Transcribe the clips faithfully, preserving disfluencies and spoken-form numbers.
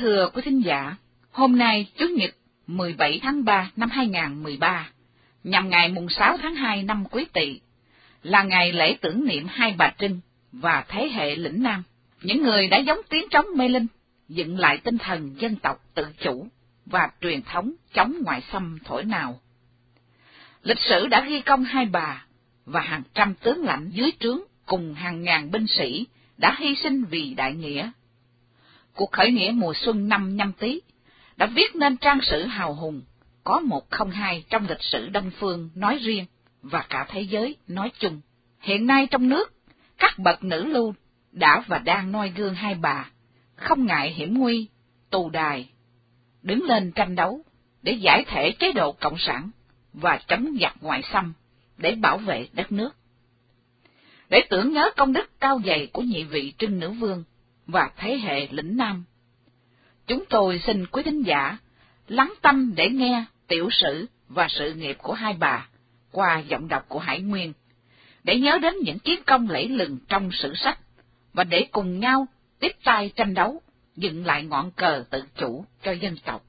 thưa quý thính giả, hôm nay Chủ nhật mười bảy tháng ba năm hai nghìn không trăm mười ba, nhằm ngày mùng sáu tháng hai năm Quý Tỵ, là ngày lễ tưởng niệm hai bà Trưng và thế hệ lĩnh Nam, những người đã giống tiếng trống mê linh, dựng lại tinh thần dân tộc tự chủ và truyền thống chống ngoại xâm thổi nào. Lịch sử đã ghi công hai bà và hàng trăm tướng lãnh dưới trướng cùng hàng ngàn binh sĩ đã hy sinh vì đại nghĩa. Cuộc khởi nghĩa mùa xuân năm Nhâm Tý đã viết nên trang sử hào hùng có một không hai trong lịch sử Đông Phương nói riêng và cả thế giới nói chung. Hiện nay trong nước, các bậc nữ lưu đã và đang noi gương hai bà, không ngại hiểm nguy, tù đài, đứng lên tranh đấu để giải thể chế độ cộng sản và chống giặc ngoại xâm, để bảo vệ đất nước. Để tưởng nhớ công đức cao dày của nhị vị Trưng Nữ Vương và thế hệ lĩnh Nam, chúng tôi xin quý thính giả lắng tâm để nghe tiểu sử và sự nghiệp của hai bà qua giọng đọc của Hải Nguyên, để nhớ đến những chiến công lẫy lừng trong sử sách và để cùng nhau tiếp tay tranh đấu, dựng lại ngọn cờ tự chủ cho dân tộc.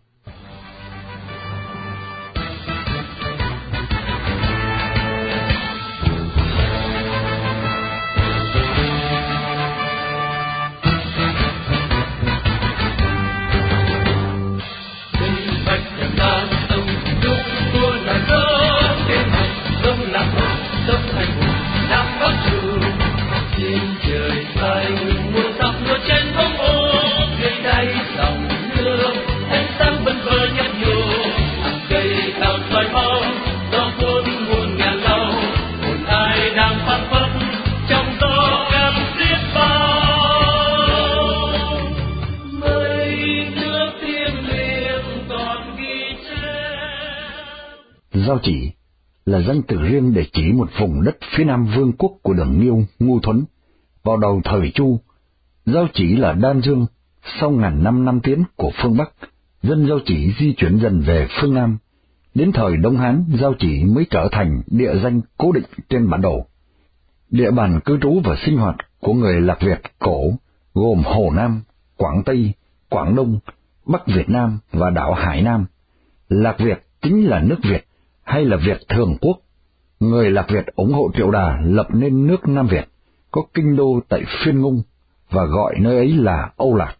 Giao Chỉ là danh từ riêng để chỉ một vùng đất phía nam vương quốc của Đường Nghiêu, Ngu Thuấn. Vào đầu thời Chu, Giao Chỉ là đan dương, sau ngàn năm năm tiến của phương Bắc, dân Giao Chỉ di chuyển dần về phương Nam. Đến thời Đông Hán, Giao Chỉ mới trở thành địa danh cố định trên bản đồ. Địa bàn cư trú và sinh hoạt của người Lạc Việt cổ gồm Hồ Nam, Quảng Tây, Quảng Đông, Bắc Việt Nam và đảo Hải Nam. Lạc Việt chính là nước Việt hay là Việt Thường Quốc. Người Lạc Việt ủng hộ Triệu Đà lập nên nước Nam Việt, có kinh đô tại Phiên Ngung và gọi nơi ấy là Âu Lạc.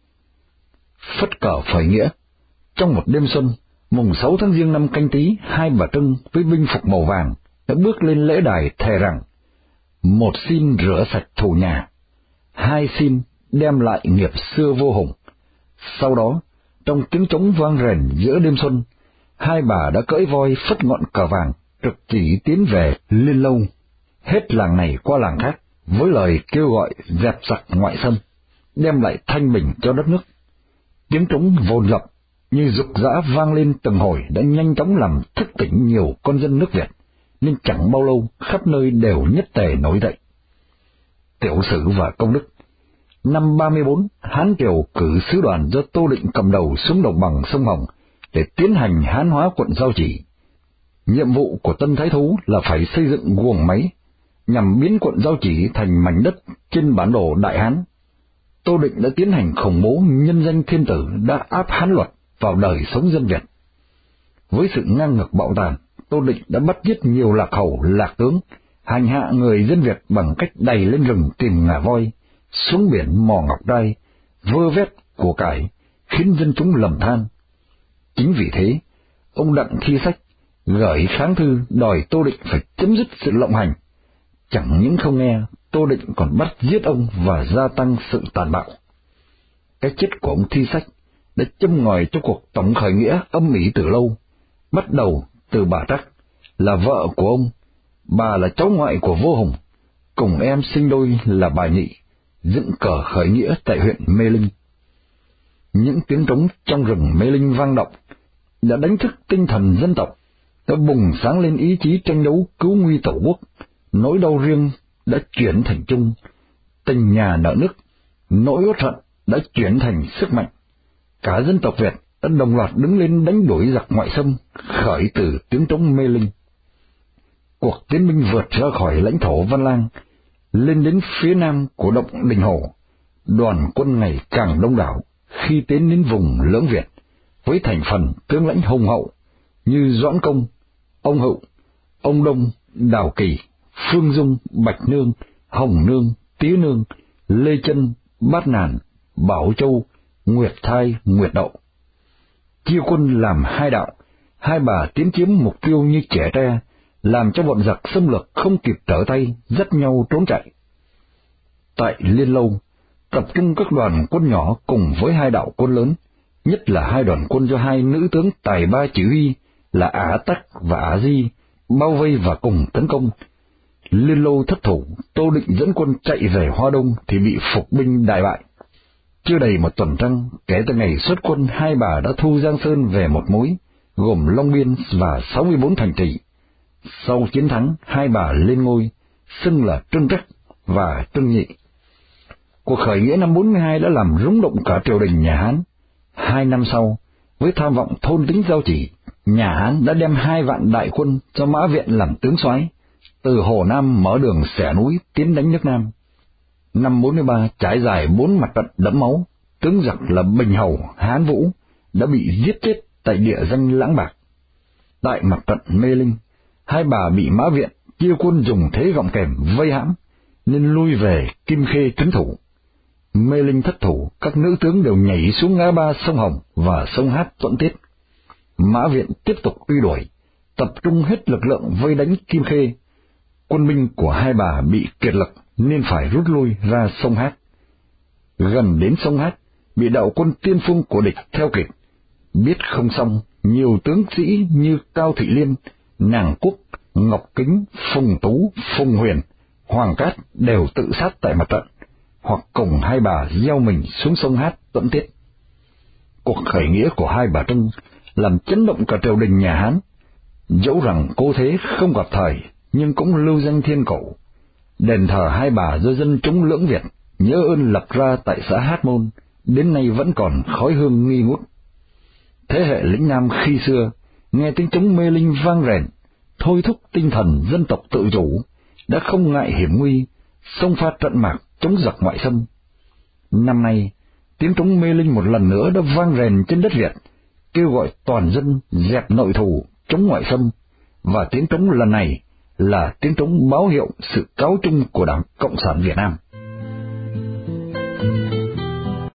Phất cờ khởi nghĩa. Trong một đêm xuân, mùng sáu tháng Giêng năm Canh Tý, hai bà Trưng với binh phục màu vàng đã bước lên lễ đài thề rằng: một xin rửa sạch thù nhà, hai xin đem lại nghiệp xưa vô hùng. Sau đó, trong tiếng trống vang rền giữa đêm xuân, hai bà đã cưỡi voi phất ngọn cờ vàng, trực chỉ tiến về Liên Lâu, hết làng này qua làng khác, với lời kêu gọi dẹp giặc ngoại xâm, đem lại thanh bình cho đất nước. Tiếng trống vồn dập như rục rã vang lên từng hồi đã nhanh chóng làm thức tỉnh nhiều con dân nước Việt, nên chẳng bao lâu khắp nơi đều nhất tề nổi dậy. Tiểu sử và công đức. Năm ba mươi bốn, Hán Triều cử sứ đoàn do Tô Định cầm đầu xuống đồng bằng sông Hồng để tiến hành hán hóa quận Giao Chỉ. Nhiệm vụ của Tân Thái Thú là phải xây dựng guồng máy nhằm biến quận Giao Chỉ thành mảnh đất trên bản đồ Đại Hán. Tô Định đã tiến hành khủng bố nhân danh thiên tử đã áp Hán luật vào đời sống dân Việt. Với sự ngang ngược bạo tàn, Tô Định đã bắt giết nhiều lạc hầu, lạc tướng, hành hạ người dân Việt bằng cách đày lên rừng tìm ngà voi, xuống biển mò ngọc trai, vơ vét của cải, khiến dân chúng lầm than. Chính vì thế, ông Đặng Thi Sách gửi kháng thư đòi Tô Định phải chấm dứt sự lộng hành. Chẳng những không nghe, Tô Định còn bắt giết ông và gia tăng sự tàn bạo. Cái chết của ông Thi Sách đã châm ngòi cho cuộc tổng khởi nghĩa âm ỉ từ lâu, bắt đầu từ bà Trắc, là vợ của ông. Bà là cháu ngoại của vua Hùng, cùng em sinh đôi là bà Nhị, dựng cờ khởi nghĩa tại huyện Mê Linh. Những tiếng trống trong rừng Mê Linh vang động đã đánh thức tinh thần dân tộc, đã bùng sáng lên ý chí tranh đấu cứu nguy tổ quốc. Nỗi đau riêng đã chuyển thành chung, tình nhà nợ nước, nỗi uất hận đã chuyển thành sức mạnh. Cả dân tộc Việt đã đồng loạt đứng lên đánh đuổi giặc ngoại xâm, khởi từ tiếng trống Mê Linh. Cuộc tiến binh vượt ra khỏi lãnh thổ Văn Lang, lên đến phía nam của động Đình Hồ. Đoàn quân ngày càng đông đảo, khi tiến đến vùng Lưỡng Việt, với thành phần tướng lãnh hùng hậu như Doãn Công, ông Hựu, ông Đông, Đào Kỳ, Phương Dung, Bạch Nương, Hồng Nương, Tía Nương, Lê Chân, Bát Nàn, Bảo Châu, Nguyệt Thai, Nguyệt Đậu. Chia quân làm hai đạo, hai bà tiến chiếm mục tiêu như trẻ tre, làm cho bọn giặc xâm lược không kịp trở tay, dắt nhau trốn chạy. Tại Liên Lâu, tập trung các đoàn quân nhỏ cùng với hai đạo quân lớn, nhất là hai đoàn quân do hai nữ tướng tài ba chỉ huy là Ả Tắc và Ả Di, bao vây và cùng tấn công. Liên Lâu thất thủ, Tô Định dẫn quân chạy về Hoa Đông thì bị phục binh đại bại. Chưa đầy một tuần trăng, kể từ ngày xuất quân, hai bà đã thu Giang Sơn về một mối, gồm Long Biên và sáu mươi bốn thành trì. Sau chiến thắng, hai bà lên ngôi, xưng là Trưng Trắc và Trưng Nhị. Cuộc khởi nghĩa năm bốn mươi hai đã làm rung động cả triều đình nhà Hán. Hai năm sau, với tham vọng thôn tính Giao Chỉ, nhà Hán đã đem hai vạn đại quân cho Mã Viện làm tướng soái, từ Hồ Nam mở đường xẻ núi tiến đánh nước Nam. Năm bốn mươi ba trải dài bốn mặt trận đẫm máu, tướng giặc là Bình Hầu, Hán Vũ đã bị giết chết tại địa danh Lãng Bạc. Tại mặt trận Mê Linh, hai bà bị Mã Viện chia quân dùng thế gọng kềm vây hãm, nên lui về Kim Khê trấn thủ. Mê Linh thất thủ, các nữ tướng đều nhảy xuống ngã ba sông Hồng và sông Hát Tuẫn Tiết. Mã Viện tiếp tục truy đuổi, tập trung hết lực lượng vây đánh Kim Khê. Quân binh của hai bà bị kiệt lực nên phải rút lui ra sông Hát. Gần đến sông Hát, bị đạo quân tiên phong của địch theo kịp. Biết không xong, nhiều tướng sĩ như Cao Thị Liên, Nàng Quốc, Ngọc Kính, Phùng Tú, Phùng Huyền, Hoàng Cát đều tự sát tại mặt trận, hoặc cùng hai bà gieo mình xuống sông Hát Tuẫn Tiết. Cuộc khởi nghĩa của hai bà Trưng làm chấn động cả triều đình nhà Hán. Dẫu rằng cố thế không gặp thời, nhưng cũng lưu danh thiên cổ. Đền thờ hai bà do dân chúng Lưỡng Việt nhớ ơn lập ra tại xã Hát Môn, đến nay vẫn còn khói hương nghi ngút. Thế hệ lĩnh Nam khi xưa, nghe tiếng trống Mê Linh vang rền, thôi thúc tinh thần dân tộc tự chủ, đã không ngại hiểm nguy, xông pha trận mạc chống giặc ngoại xâm. Năm nay, tiếng trống Mê Linh một lần nữa đã vang rền trên đất Việt, kêu gọi toàn dân dẹp nội thù, chống ngoại xâm, và tiếng trống lần này là tiếng trống báo hiệu sự cáo chung của Đảng Cộng sản Việt Nam.